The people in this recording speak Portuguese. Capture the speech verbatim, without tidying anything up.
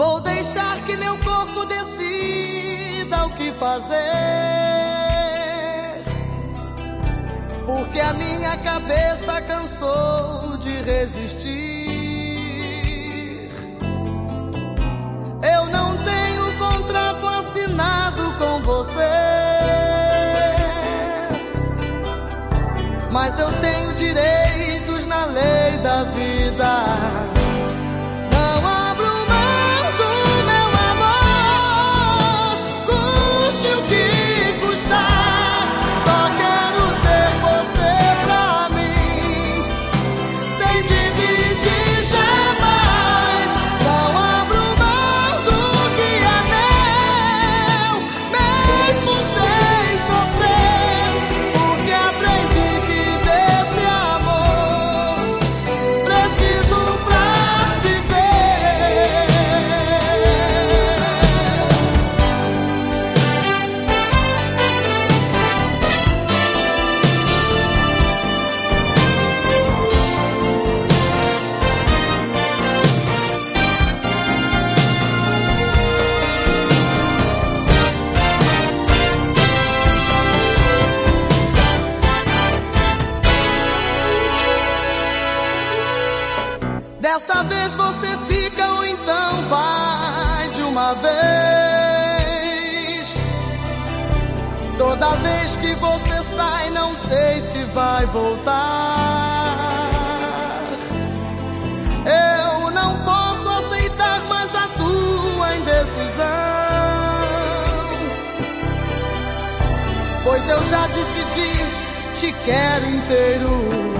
Vou deixar que meu corpo decida o que fazer, porque a minha cabeça cansou de resistir. Eu não tenho contrato assinado com você, mas eu tenho direitos na lei da vida. Dessa vez você fica ou então vai de uma vez. Toda vez que você sai, não sei se vai voltar. Eu não posso aceitar mais a tua indecisão, pois eu já decidi, te quero inteiro.